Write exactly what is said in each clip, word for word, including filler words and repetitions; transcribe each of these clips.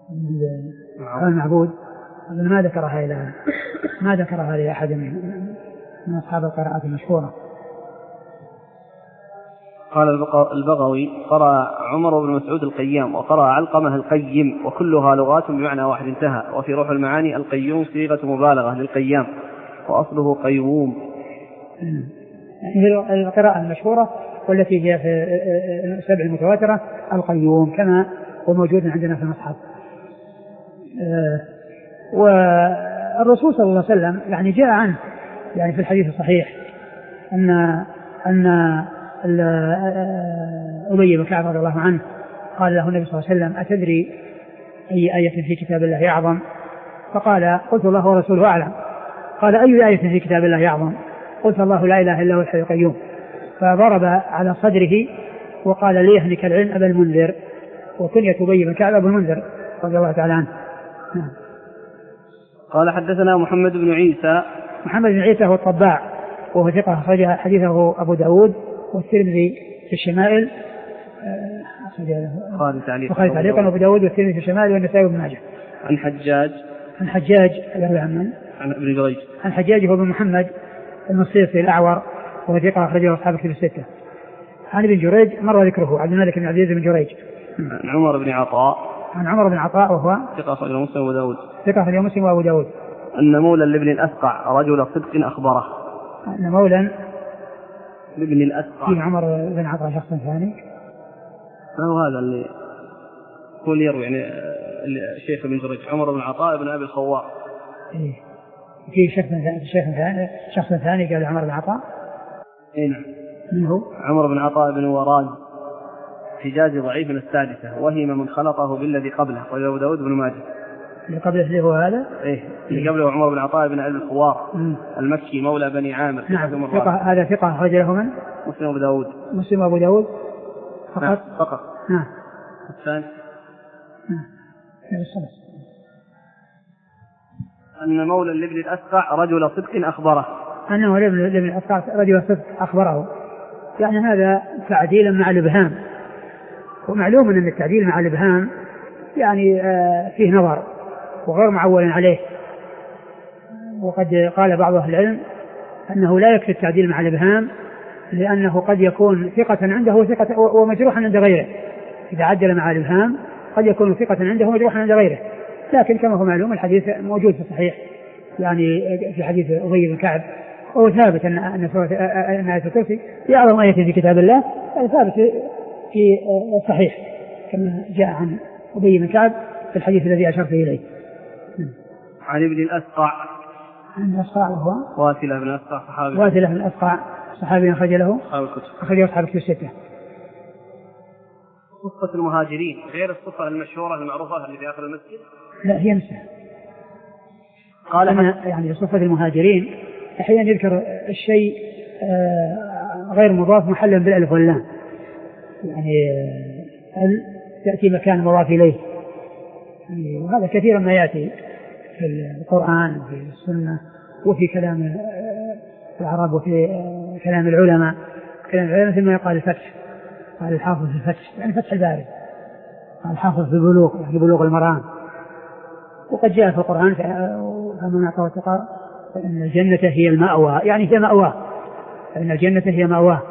المعبود ما ذكرها إلى ما ذكرها لأحد من أصحاب القراءات المشهورة. قال البغوي قرأ عمر بن مسعود القيام وقرأ علقمة القيم وكلها لغات بمعنى واحد انتهى. وفي روح المعاني القيوم صيغة مبالغة للقيام وأصله قيوم. هي القراءة المشهورة والتي هي في السبع المتواترة القيوم كما هو موجود عندنا في المصحف. والرسول صلى الله عليه وسلم يعني جاء عنه يعني في الحديث الصحيح أن أن أبي بن كعب رضي الله عنه قال له النبي صلى الله عليه وسلم أتدري أي آية في كتاب الله أعظم؟ فقال قلت الله ورسوله أعلم. قال أي آية في كتاب الله أعظم؟ قلت الله لا إله إلا هو الحي القيوم. فضرب على صدره وقال ليهلك العلم أبا المنذر، وكنية أبي بن كعب أبو المنذر رضي الله تعالى عنه. قال حدثنا محمد بن عيسى. محمد بن عيسى هو الطباع وهو ثقة أخرج حديثه أبو داود والترمذي في الشمائل خالد تعليقا وأبو داود والترمذي في الشمائل والنسائي وابن ماجه. عن حجاج عن حجاج عن عن ابن جريج عن حجاج هو بن محمد المصيصي الأعور وهو ثقة أخرجه أصحاب الكتب الستة. عن ابن جريج مر ذكره عبد الملك بن عبد العزيز بن جريج. عن عمر بن عطاء عن عمر بن عطاء وهو ثقة أخرجه مسلم وأبو داود ثقة أخرجه مسلم وأبو داود. أن مولى لابن الأسقع رجل صدق أخبره. أن مولى لابن الأسقع في عمر بن عطاء شخص ثاني. ما هو هذا اللي هو اللي يروي يعني الشيخ بن جريج عمر بن عطاء بن أبي الخوار. إيه في شخص ثاني شيخ ثاني شخص ثاني قال عمر بن عطاء. إيه نعم. من هو؟ عمر بن عطاء بن وراد حجازي ضعيف من السادسة وهم من خلطه بالذي قبله وأبو داود بن ماجه. اللي قبله اللي هو هذا؟ إيه اللي قبله عمر بن عطاء بن أبي الخوار المكي مولى بني عامر. نعم ثقة هذا ثقة أخرج له من؟ مسلم وأبو داود. مسلم وأبو داود فقط. نعم فقط. نعم. الثاني. نعم. أن مولى لابن الأسقع رجل صدق أخبره. أنه لابن الأسقع رجل صدق أخبره يعني هذا تعديل مع الإبهام، ومعلوم أن التعديل مع الإبهام يعني آه فيه نظر وغير معول عليه. وقد قال بعض أهل العلم أنه لا يكفي التعديل مع الإبهام لأنه قد يكون ثقة عنده وثقة ومجروحا عند غيره. إذا عدل مع الإبهام قد يكون ثقة عنده ومجروحا عند غيره. لكن كما هو معلوم الحديث موجود في الصحيح يعني في حديث أبي بن كعب وهو ثابت أن أن آية الكرسي هي أعظم آية في كتاب الله. هذا ثابت في الصحيح كما جاء عن أبي بن كعب في الحديث الذي أشرت إليه. عن ابن الأسقع. عن الأسقع وهو واثلة بن الأسقع صحابي. واثلة بن الأسقع صحابي أخرج له أصحاب الكتب. أخرج أصحاب الكتب الستة. صفة المهاجرين غير الصفة المشهورة المعروفة اللي في آخر المسجد. لا هي نفسها. قال أنا يعني صفة المهاجرين أحيانا يذكر الشيء غير مضاف محلا بالألف واللام يعني هل تأتي مكان مضاف إليه يعني وهذا كثيرا ما يأتي في القرآن وفي السنة وفي كلام العرب وفي كلام العلماء. كلام العلماء ثم يقال الفتح قال الحافظ في الفتح يعني فتح الباري قال الحافظ في البلوغ يعني بلوغ المرام. وقد جاء في القرآن فمن أعطى واتقى فإن الجنة هي المأوى يعني هي مأوى فإن الجنة هي مأوى.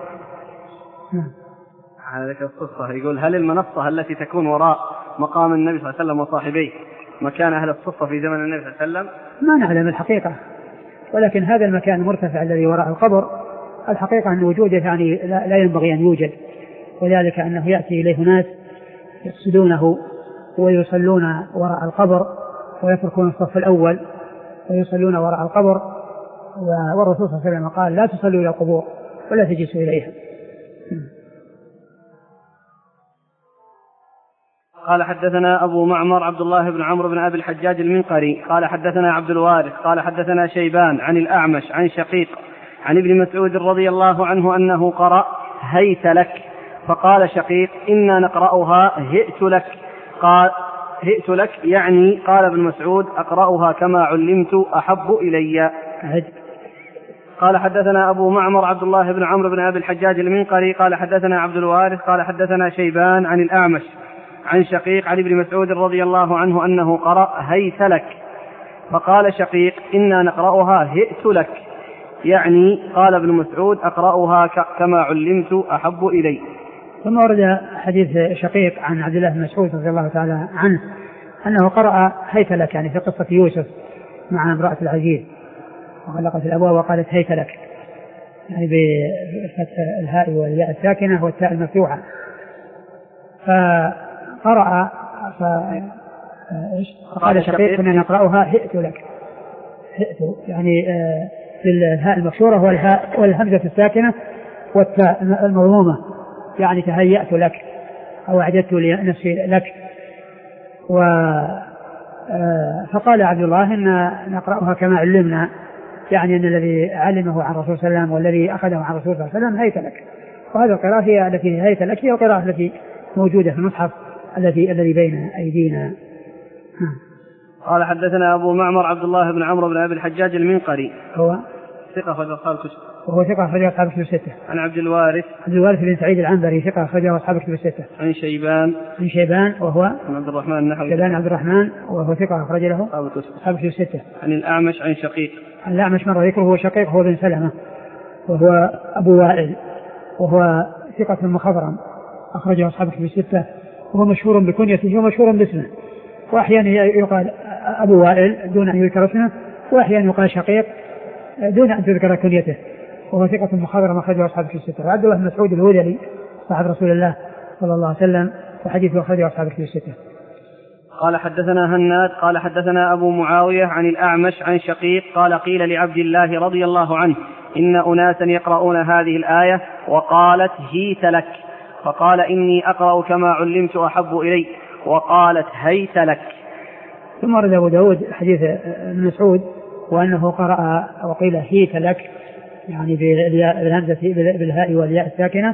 على ذلك الصفة يقول هل المنصة التي تكون وراء مقام النبي صلى الله عليه وسلم وصاحبيه مكان أهل الصفة في زمن النبي صلى الله عليه وسلم؟ ما نعلم الحقيقة، ولكن هذا المكان المرتفع الذي وراء القبر الحقيقة أن وجوده يعني لا ينبغي أن يوجد، وذلك أنه يأتي إليه ناس يقصدونه ويصلون وراء القبر ويتركون الصف الأول ويصلون وراء القبر. والرسول صلى الله عليه وسلم قال لا تصلوا إلى القبور ولا تجلسوا إليها. قال حدثنا أبو معمر عبد الله بن عمرو بن أبي الحجاج المنقري قال حدثنا عبد الوارث قال حدثنا شيبان عن الأعمش عن شقيق عن ابن مسعود رضي الله عنه أنه قرأ هيت لك فقال شقيق إنا نقرأها هئت لك قال هئت لك يعني قال ابن مسعود أقرأها كما علمت أحب إلي. قال حدثنا أبو معمر عبد الله بن عمرو بن أبي الحجاج المنقري قال حدثنا عبد الوارث قال حدثنا شيبان عن الأعمش عن شقيق عن ابن مسعود رضي الله عنه أنه قرأ هيت لك، فقال شقيق إنا نقرأها هئت لك، يعني قال ابن مسعود أقرأها كما علمت أحب إلي. ثم ورد حديث شقيق عن عبد الله بن مسعود رضي الله تعالى عنه أنه قرأ هيت لك، يعني في قصة يوسف مع امرأة العزيز وغلقت الأبواب وقالت هيت لك، يعني بفتح الهاء والياء الساكنة والتاء المفتوحة. فقرأ فقال شقيق كنا نقرأها هئت لك، هئت يعني بالهاء المكسورة والهاء والهمزة الساكنة والتاء المضمومة، يعني تهيأت لك أو أعددت لنفسي لك. و فقال عبد الله إن نقرأها كما علمنا، يعني أن الذي علمه عن الرسول صلى الله عليه وسلم والذي أخذه عن الرسول صلى الله عليه وسلم هيت لك، وهذا القراءة هي التي هيت لك هي القراءة التي موجودة في المصحف الذي الذي بين أيدينا. قال حدثنا أبو معمر عبد الله بن عمرو بن أبي الحجاج المنقري، هو ثقة أخرجه أصحاب الكتب، وهو ثقة أخرجه أصحاب الكتب الستة. عن عبد الوارث عبد الوارث بن سعيد العنبري ثقة أخرجه أصحاب الكتب الستة. عن شيبان عن شيبان وهو عن عبد الرحمن النحوي شيبان عبد الرحمن وهو ثقة أخرج له أصحاب الكتب أصحاب الكتب الستة. عن الأعمش عن شقيق، عن الأعمش مر ذكره، هو شقيق هو بن سلمة وهو أبو وائل وهو ثقة مخضرم أخرجه أصحاب الكتب الستة، وهو مشهور بكنيته ومشهور باسمه، وأحيانا يقال أبو وائل دون أن يذكر اسمه، وأحيانا يقال شقيق دون أن تذكر كنيته، وهو ثقة مخضرم أخرجه أصحاب الكتب الستة. وعبد الله بن مسعود الهذلي صاحب رسول الله صلى الله عليه وسلم وحديثه أخرجه أصحاب الكتب الستة. قال حدثنا هناد قال حدثنا أبو معاوية عن الأعمش عن شقيق قال قيل لعبد الله رضي الله عنه إن أناسا يقرؤون هذه الآية وقالت هيت لك، فقال إني أقرأ كما علمت أحب إلي، وقالت هيت لك. ثم ورد أبو داود حديث ابن مسعود وأنه قرأ وقيل هيت لك، يعني بالهمزة بالهاء والياء الساكنة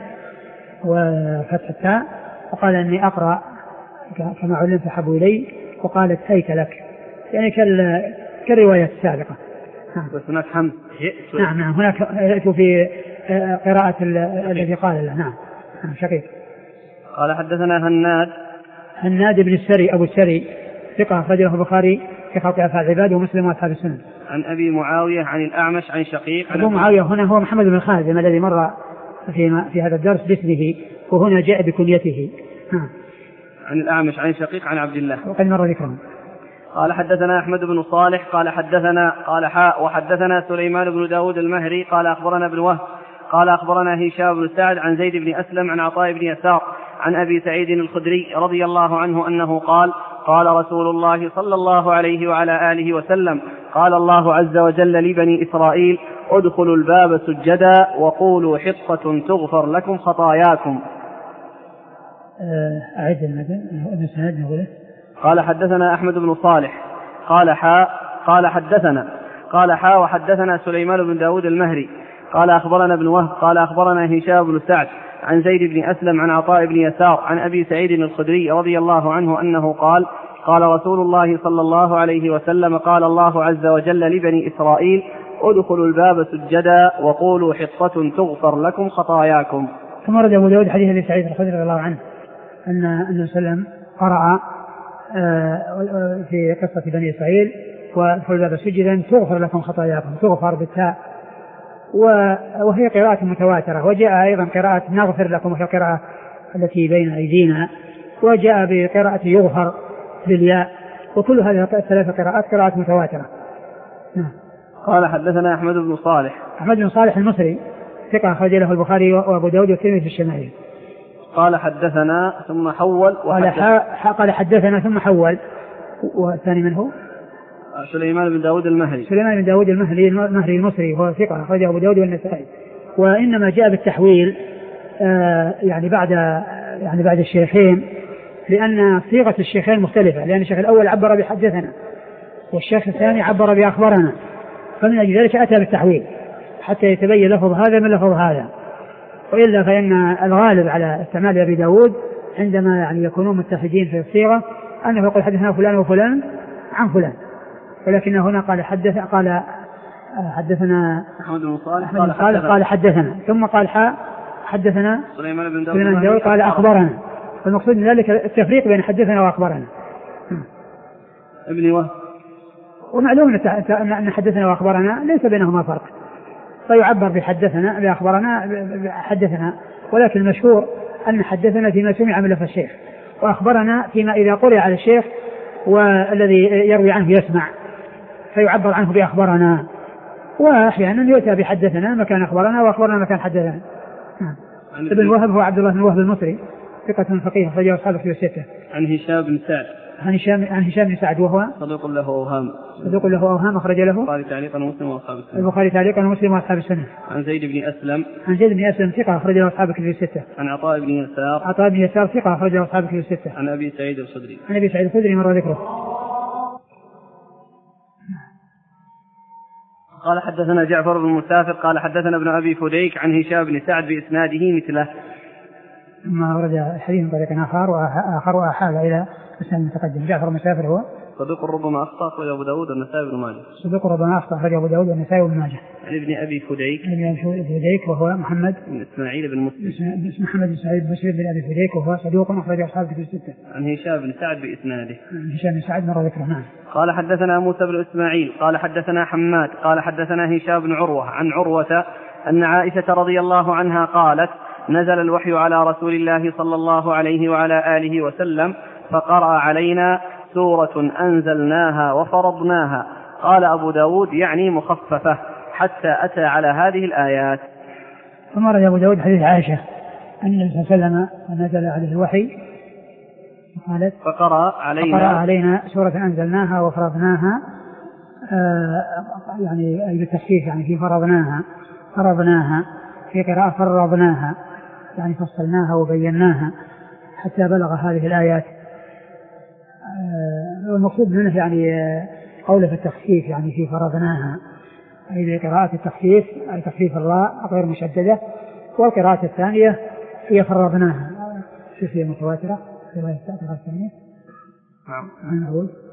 وفتح التاء، وقال إني أقرأ كما علمت أحب إلي، وقالت هيت لك، يعني كالرواية السابقة. بس هناك حمد. نعم نعم هناك في قراءة الذي قال له. نعم شقيق. قال حدثنا هناد هناد بن السري أبو السري ثقة أخرجه البخاري في خلق أفعال العباد ومسلم وأصحاب السنن. عن أبي معاوية عن الأعمش عن شقيق. أبو معاوية هنا هو محمد بن خازم الذي مر في في هذا الدرس باسمه، وهنا جاء بكنيته. نعم. عن الأعمش عن شقيق عن عبد الله وقد مر ذكرهم. قال حدثنا أحمد بن صالح قال حدثنا قال حاء وحدثنا سليمان بن داود المهري قال أخبرنا ابن وهب قال أخبرنا هشام بن سعد عن زيد بن أسلم عن عطاء بن يسار عن أبي سعيد الخدري رضي الله عنه أنه قال قال رسول الله صلى الله عليه وعلى آله وسلم قال الله عز وجل لبني إسرائيل ادخلوا الباب سجدا وقولوا حطة تغفر لكم خطاياكم. أعد المثل. قال حدثنا أحمد بن صالح قال حاء قال حدثنا قال حاء وحدثنا سليمان بن داود المهري قال أخبرنا ابن وهب قال أخبرنا هشام بن سعد عن زيد بن أسلم عن عطاء بن يسار عن أبي سعيد الخدري رضي الله عنه أنه قال قال رسول الله صلى الله عليه وسلم قال الله عز وجل لبني إسرائيل ادخلوا الباب سجدا وقولوا حطة تغفر لكم خطاياكم. ثم رد أبو داود حديث أبي سعيد الخدري رضي الله عنه أن النبي صلى الله عليه وسلم قرأ في قصة بني إسرائيل وادخلوا الباب سجدا تغفر لكم خطاياكم، تغفر بالتاء، وهي قراءة متواترة، وجاء أيضا قراءة نغفر لكم وهي القراءة التي بين أيدينا، وجاء بقراءة يغفر بالياء، وكل هذه الثلاث قراءات قراءات متواترة. قال حدثنا أحمد بن صالح أحمد بن صالح المصري ثقة أخرج له البخاري وأبو داود والترمذي في الشمائل. قال حدثنا ثم حول قال, قال حدثنا ثم حول. والثاني من هو؟ سليمان بن داود المهري سليمان بن داود المهري المهري المصري وهو ثقة أخرجه أبو داود والنسائي، وإنما جاء بالتحويل آه يعني بعد يعني بعد الشيخين، لأن صيغة الشيخين مختلفة، لأن الشيخ الأول عبر بحدثنا والشيخ الثاني عبر بأخبرنا، فمن أجل ذلك أتى بالتحويل حتى يتبين لفظ هذا من لفظ هذا، وإلا فإن الغالب على استعمال أبي داود عندما يعني يكونون متحدين في الصيغة أنه يقول حدثنا فلان وفلان عن فلان، ولكن هنا قال حدث قال حدثنا أحمد بن صالح قال, قال, قال حدثنا ثم قال حاء حدثنا سليمان بن داود قال أخبرنا المقصود من ذلك التفريق بين حدثنا وأخبرنا. ابن وهب. ومعلوم أن حدثنا وأخبرنا ليس بينهما فرق، فيعبر بحدثنا بأخبرنا حدثنا، ولكن المشهور أن حدثنا فيما سمع من لفظ الشيخ، وأخبرنا فيما إذا قرئ على الشيخ والذي يروي عنه يسمع فيعبر عنه بأخبرنا، وأحيانا يؤتى بحدثنا مكان أخبرنا وأخبرنا مكان حدثنا. ابن وهب هو عبد الله بن وهب المصري ثقة فقيه أخرجه أصحاب الكتب الستة. عن هشام بن سعد. عن هشام عن هشام بن سعد وهو صدوق له أوهام. صدوق له أوهام أخرج له البخاري تعليقا ومسلم وأصحاب السنة. البخاري تعليقا ومسلم وأصحاب السنة. عن زيد بن أسلم. عن زيد بن أسلم ثقة أخرج له أصحاب الكتب الستة. عن عطاء بن يسار. عطاء بن يسار ثقة أخرج له أصحاب الكتب الستة. عن أبي سعيد الخدري. عن أبي سعيد الخدري مر ذكره. قال حدثنا جعفر بن مسافر قال حدثنا ابن أبي فديك عن هشام بن سعد بإسناده مثله. ما ورد الحديث بطريق آخر وآخر وأحال إلى السنة المتقدم. جعفر بن مسافر هو صدوق ربما أخطأ أخرج أبو داود والنسائي بن ماجه. صدوق ربما أخطأ أخرج أبو داود والنسائي بن ماجه. عن ابن أبي فديك. عن ابن أبي فديك وهو محمد بن إسماعيل بن مسلم. اسم محمد بن سعيد بن مسلم بن أبي فديك وهو صدوق أخرج أصحاب الكتب الستة. عن هشام بن سعد بإسناده. عن هشام بن سعد مر ذكره. نعم. قال حدثنا موسى بن إسماعيل قال حدثنا حماد قال حدثنا هشام بن عروة عن عروة أن عائشة رضي الله عنها قالت نزل الوحي على رسول الله صلى الله عليه وعلى آله وسلم فقرأ علينا سورة أنزلناها وفرضناها. قال أبو داود يعني مخففة حتى أتى على هذه الآيات. ثم رجع أبو داود حديث عائشة أن النبي صلى الله عليه وسلم نزل عليه الوحي قالت فقرأ علينا, فقرأ علينا سورة أنزلناها وفرضناها، آه يعني أي بالتخفيف يعني في فرضناها فرضناها في قراءة فرضناها يعني فصلناها وبيناها حتى بلغ هذه الآيات. والمقصود منه يعني قوله في التخفيف يعني في فرضناها أي بقراءة التخفيف أي تخفيف الراء غير مشددة، والقراءة الثانية هي فرضناها هي متواترة في رواية الثانية. نعم.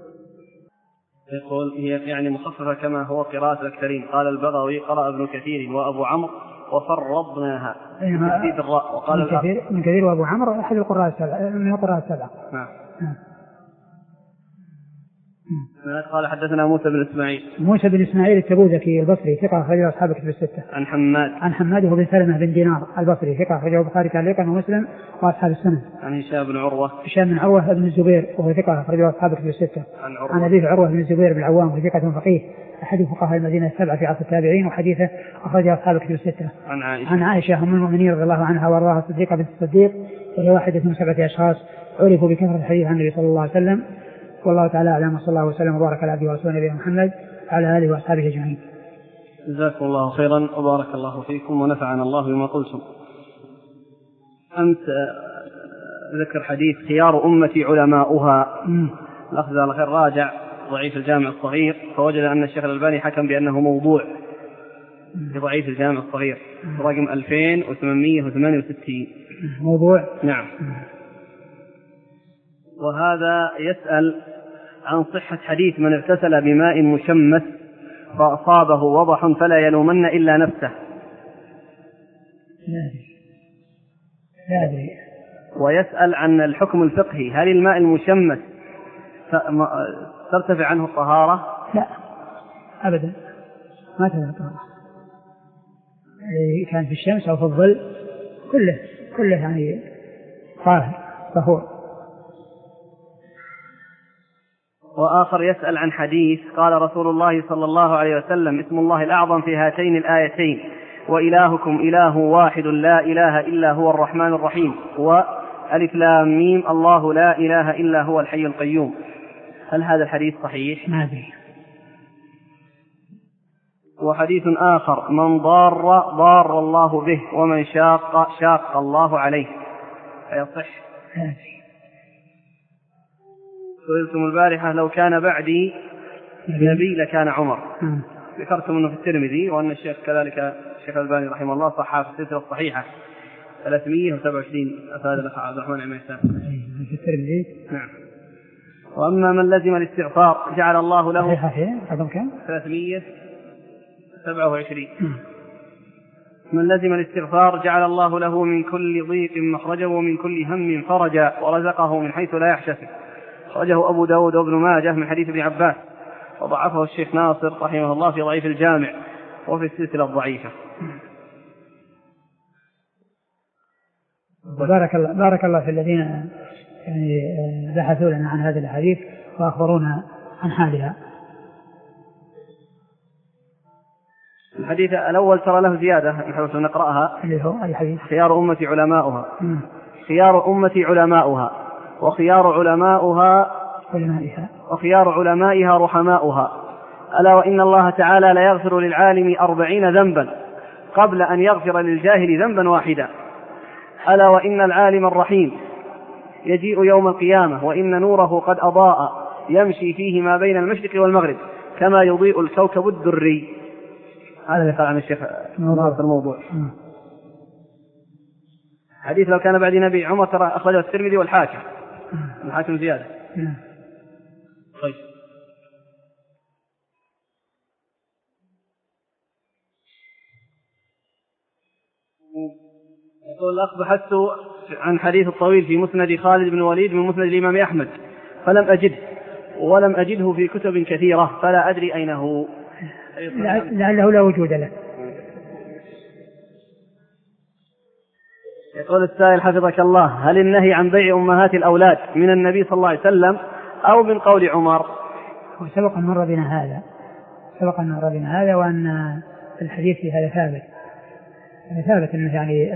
يقول هي يعني مخففة كما هو قراءة الأكثرين. قال البغوي قرأ ابن كثير وأبو عمرو وفرضناها تشديد الراء. وقال ابن كثير, كثير وأبو عمرو أحد القراء السبعة من القراء السبعة. نعم. قال حدثنا موسى بن إسماعيل. موسى بن إسماعيل التبوذكي البصري ثقة أخرجه أصحاب الكتب الستة. عن حماد. عن حماد بن سلمة بن دينار البصري ثقة أخرجه البخاري تعليقا ومسلم وأصحاب السنة. عن هشام بن عروة. هشام بن عروة بن الزبير وهو ثقة أخرجه أصحاب الكتب الستة. عن عروة. عن أبيه عروة بن الزبير بن العوام وهو ثقة فقيه أحد فقهاء المدينة السبعة في عصر التابعين وحديثه أخرجه أصحاب الكتب الستة. عن عائشة. عن عائشة أم المؤمنين رضي الله عنها وأرضاها الصديقة بنت الصديق وهي واحدة من سبعة أشخاص عرفوا بكثرة الحديث عن النبي صلى الله عليه وسلم. والله تعالى أعلم وصلى الله وسلم وبارك على عبده ورسوله نبينا محمد وعلى آله وأصحابه أجمعين. جزاكم الله خيرا وبارك الله فيكم ونفعنا الله بما قلتم. أنت ذكر حديث خيار أمتي علماؤها. الأخذ على خير راجع ضعيف الجامع الصغير فوجد أن الشيخ الألباني حكم بأنه موضوع بضعيف الجامع الصغير رقم ألفين وثمانمائة وثمانية وستين. موضوع. نعم. وهذا يسأل عن صحة حديث من اغتسل بماء مشمس فأصابه وضح فلا يلومن إلا نفسه. لا أدري. لا أدري. ويسأل عن الحكم الفقهي هل الماء المشمس ترتفع عنه الطهارة؟ لا أبدا ما ترتفع الطهارة، كان في الشمس أو في الظل كله كله يعني طاهر طهور. وآخر يسأل عن حديث قال رسول الله صلى الله عليه وسلم اسم الله الأعظم في هاتين الآيتين وإلهكم إله واحد لا إله إلا هو الرحمن الرحيم وألف لام ميم الله لا إله إلا هو الحي القيوم. هل هذا الحديث صحيح؟ ما أدري. وحديث آخر من ضار ضار الله به ومن شاق شاق الله عليه فيصح؟ لا أدري. سئلتم البارحة لو كان بعدي نبي لكان عمر. ذكرتم أنه في الترمذي وأن الشيخ كذلك الشيخ الألباني رحمه الله صححه في السلسلة الصحيحة ثلاثمائة وسبعة وعشرين أفاد الأخ عبد الرحمن عميسان في الترمذي. نعم. وأما من لزم الاستغفار جعل الله له صحيحة رقم كم؟ ثلاثمائة وسبعة وعشرين. من لزم الاستغفار جعل الله له من كل ضيق مخرجا ومن كل هم فرجا ورزقه من حيث لا يحتسب. أخرجه أبو داود وابن ماجه من حديث ابن عباس، وضعفه الشيخ ناصر رحمه الله في ضعيف الجامع وفي السلسلة الضعيفة. بارك الله بارك الله في الذين يعني بحثوا لنا عن هذه الحديث وأخبرونا عن حالها. الحديث الأول ترى له زيادة نحاول نقرأها. اللي هو أي حديث؟ خيار أمتي علماؤها. م. خيار أمتي علماؤها وخيار علماؤها علمائها وخيار علمائها رحماؤها. ألا وإن الله تعالى لا يغفر للعالم أربعين ذنبا قبل أن يغفر للجاهل ذنبا واحدا. ألا وإن العالم الرحيم يجيء يوم القيامة وإن نوره قد أضاء يمشي فيه ما بين المشرق والمغرب كما يضيء الكوكب الدري. هذا اللي قال عن الشيخ ناصر الموضوع. حديث لو كان بعد نبي عمر ترى أخرجه الترمذي والحاكم. الحاكم زيادة. طيب. يقول الأخ بحثت عن حديث الطويل في مسند خالد بن الوليد من مسند الإمام أحمد فلم أجده ولم أجده في كتب كثيرة فلا أدري أين هو. لعله لا وجود له. يقول السائل حفظك الله: هل النهي عن بيع أمهات الأولاد من النبي صلى الله عليه وسلم أو من قول عمر؟ سبق أن مر بنا هذا سبق أن مر بنا هذا وأن الحديث في هذا ثابت ثابت أنه يعني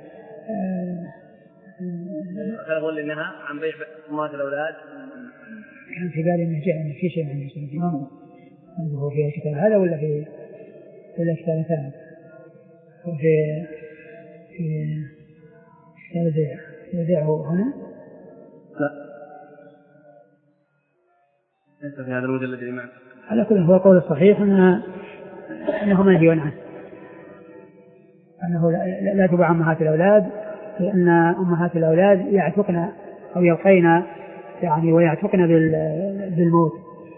هذا هو اللي نهى عن بيع أمهات الأولاد. كان في بالي أنه جاء في شيء من المسلمين هو في الكتاب هذا ولا في ولا كتاب ثاني وفي في يبيع يبيعه هنا؟ لا ليس في هذا المجلد الذي معك. على كل هو القول الصحيح أنه أنه منهي عنه أنه لا, لا تباع أمهات الأولاد لأن أمهات الأولاد يعتقن أو يلقين يعني ويعتقن بالموت.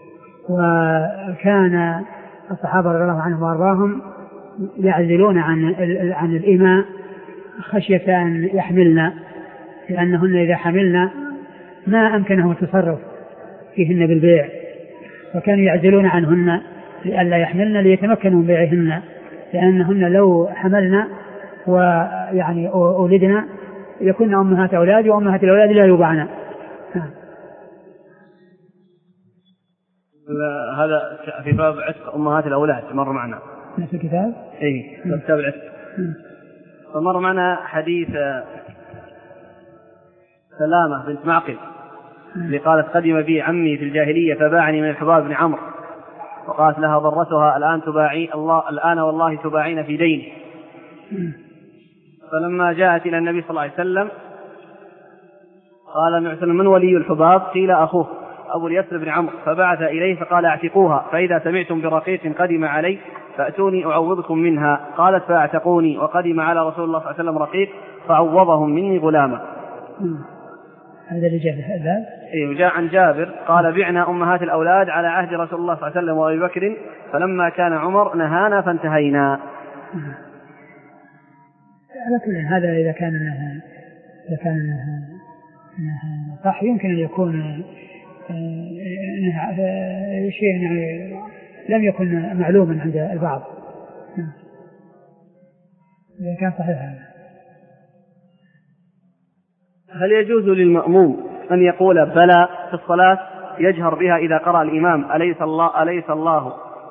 وكان الصحابة رضي الله عنهم وأرضاهم يعزلون عن عن الإماء خشية أن يحملن لأنهن إذا حملن ما أمكنهم التصرف فيهن بالبيع وكانوا يعزلون عنهن لئلا يحملن ليتمكنوا من بيعهن لأنهن لو حملنا ويعني أولدنا يكون أمهات أولاد وأمهات الأولاد لا يباعن. هذا في باب عتق أمهات الأولاد مر معنا نفس الكتاب. إيه كتاب العتق. فمر معنا حديث سلامة بنت معقل اللي قالت: قدم بي عمي في الجاهلية فباعني من الحباب بن عمرو وقالت لها ضرتها: الآن تباعي الله الآن والله تباعين في ديني. فلما جاءت إلى النبي صلى الله عليه وسلم قال النبي صلى الله عليه وسلم: من ولي الحباب؟ قيل: أخوه أبو اليسر بن عمرو. فبعث إليه فقال: اعتقوها فإذا سمعتم برقيق قدم علي فأتوني أعوضكم منها. قالت: فاعتقوني. وقدم على رسول الله صلى الله عليه وسلم رقيق فعوضهم مني غلاما. هذا اللي جاء الباب. إيه جاء عن جابر قال: بعنا أمهات الأولاد على عهد رسول الله صلى الله عليه وسلم وأبي بكر فلما كان عمر نهانا فانتهينا. على كل هذا إذا كان إذا كان صح يمكن أن يكون شيء يعني لم يكن معلوما عند البعض إذا كان صحيح هذا. هل يجوز للمأموم أن يقول بلى في الصلاة يجهر بها إذا قرأ الإمام أليس الله أليس الله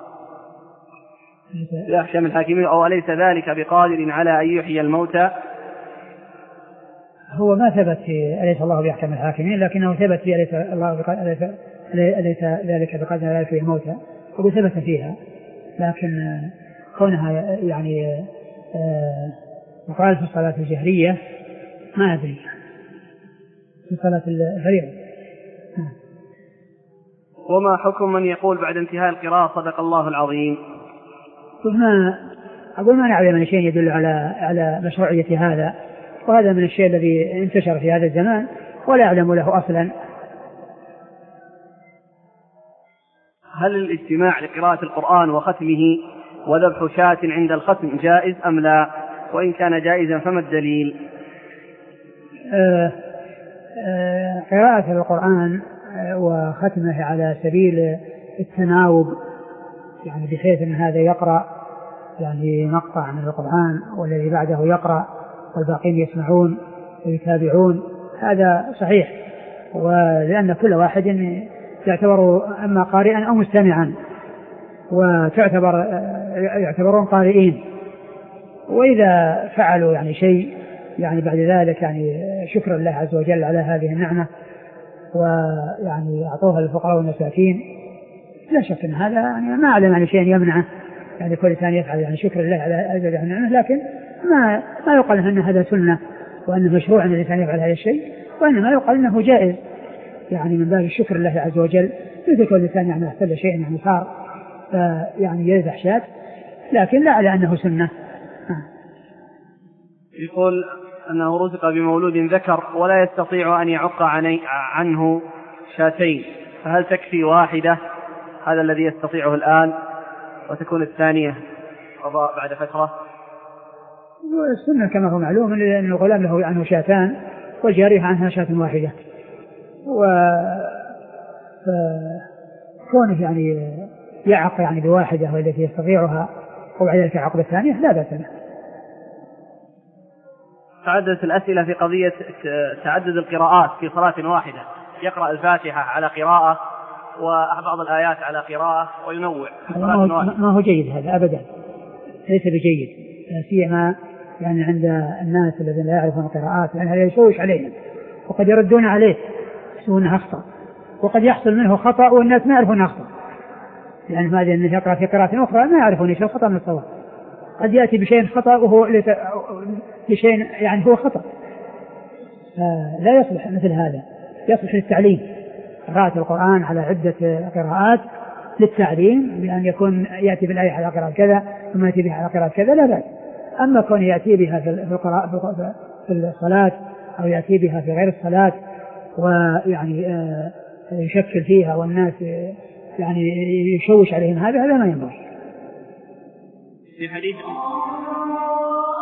يحكم الحاكمين أو أليس ذلك بقادر على أن يحيي الموتى؟ هو ما ثبت في أليس الله بيحكم الحاكمين لكنه ثبت في أليس الله أليس, أليس ذلك بقادر على يحيي الموتى وثبت فيها لكن كونها يعني مقال في الصلاة الجهرية ما أدري في صلاة الفريضة. وما حكم من يقول بعد انتهاء القراءة صدق الله العظيم؟ ما أقول ما نعلم من شيء يدل على على مشروعية هذا وهذا من الشيء الذي انتشر في هذا الزمان ولا أعلم له أصلا. هل الاجتماع لقراءة القرآن وختمه وذبح شاة عند الختم جائز أم لا؟ وإن كان جائزا فما الدليل؟ آه آه قراءة القرآن وختمه على سبيل التناوب، يعني بحيث أن هذا يقرأ يعني مقطع من القرآن والذي بعده يقرأ والباقين يسمعون ويتابعون، هذا صحيح، ولأن كل واحد يعتبر أما قارئا أو مستمعا وتعتبر يعتبرون قارئين. وإذا فعلوا يعني شيء يعني بعد ذلك يعني شكر الله عز وجل على هذه النعمة ويعني أعطوها للفقراء والمساكين، لا شك أن هذا يعني ما أعلم يعني شيء يمنعه، يعني كل ثاني يفعل يعني شكر الله على النعمة، لكن ما ما يقال أن هذا سنة وأنه مشروع أن الإنسان يفعل هذا الشيء، وإنما يقال أنه جائز يعني من باب الشكر لله عز وجل، مثل كل إنسان يعمل كل شيء يعني صار يعني يذبح شاة، لكن لا على أنه سنة. يقول أنه رزق بمولود ذكر ولا يستطيع أن يعق عنه شاتين، فهل تكفي واحدة؟ هذا الذي يستطيعه الآن وتكون الثانية قضاء بعد فترة. السنة كما هو معلوم أن الغلام له عنه شاتان والجارية عنها شاة واحدة، وكونه يعني يعق يعني بواحدة والتي يستطيعها وبعد ذلك يعق بالثانية لا بأس له. تعددت الأسئلة في قضية تعدد القراءات في صلاة واحدة، يقرأ الفاتحة على قراءة وبعض الآيات على قراءة وينوع. ما هو جيد هذا أبدا، ليس بجيد، سيما يعني عند الناس الذين لا يعرفون القراءات، لأن هذا يشوش عليهم وقد يردون عليه يحسبونه أخطأ، وقد يحصل منه خطأ والناس ما يعرفون أخطأ، يعني ما أدري أنه يقرأ في قراءة أخرى ما يعرفون إيش الخطأ من الصواب، قد يأتي بشيء خطأ وهو بشيء يعني هو خطأ، لا يصلح مثل هذا، يصلح للتعليم، قراءة القرآن على عدة قراءات للتعليم، بأن يكون يأتي بالآية على قراءة كذا ثم يأتي بها على قراءة كذا لا بأس. أما كون يأتي بها في القراءة في الصلاة أو يأتي بها في غير الصلاة ويعني يشكل فيها والناس يعني يشوش عليهم، هذا هذا ما ينبغي. في حديث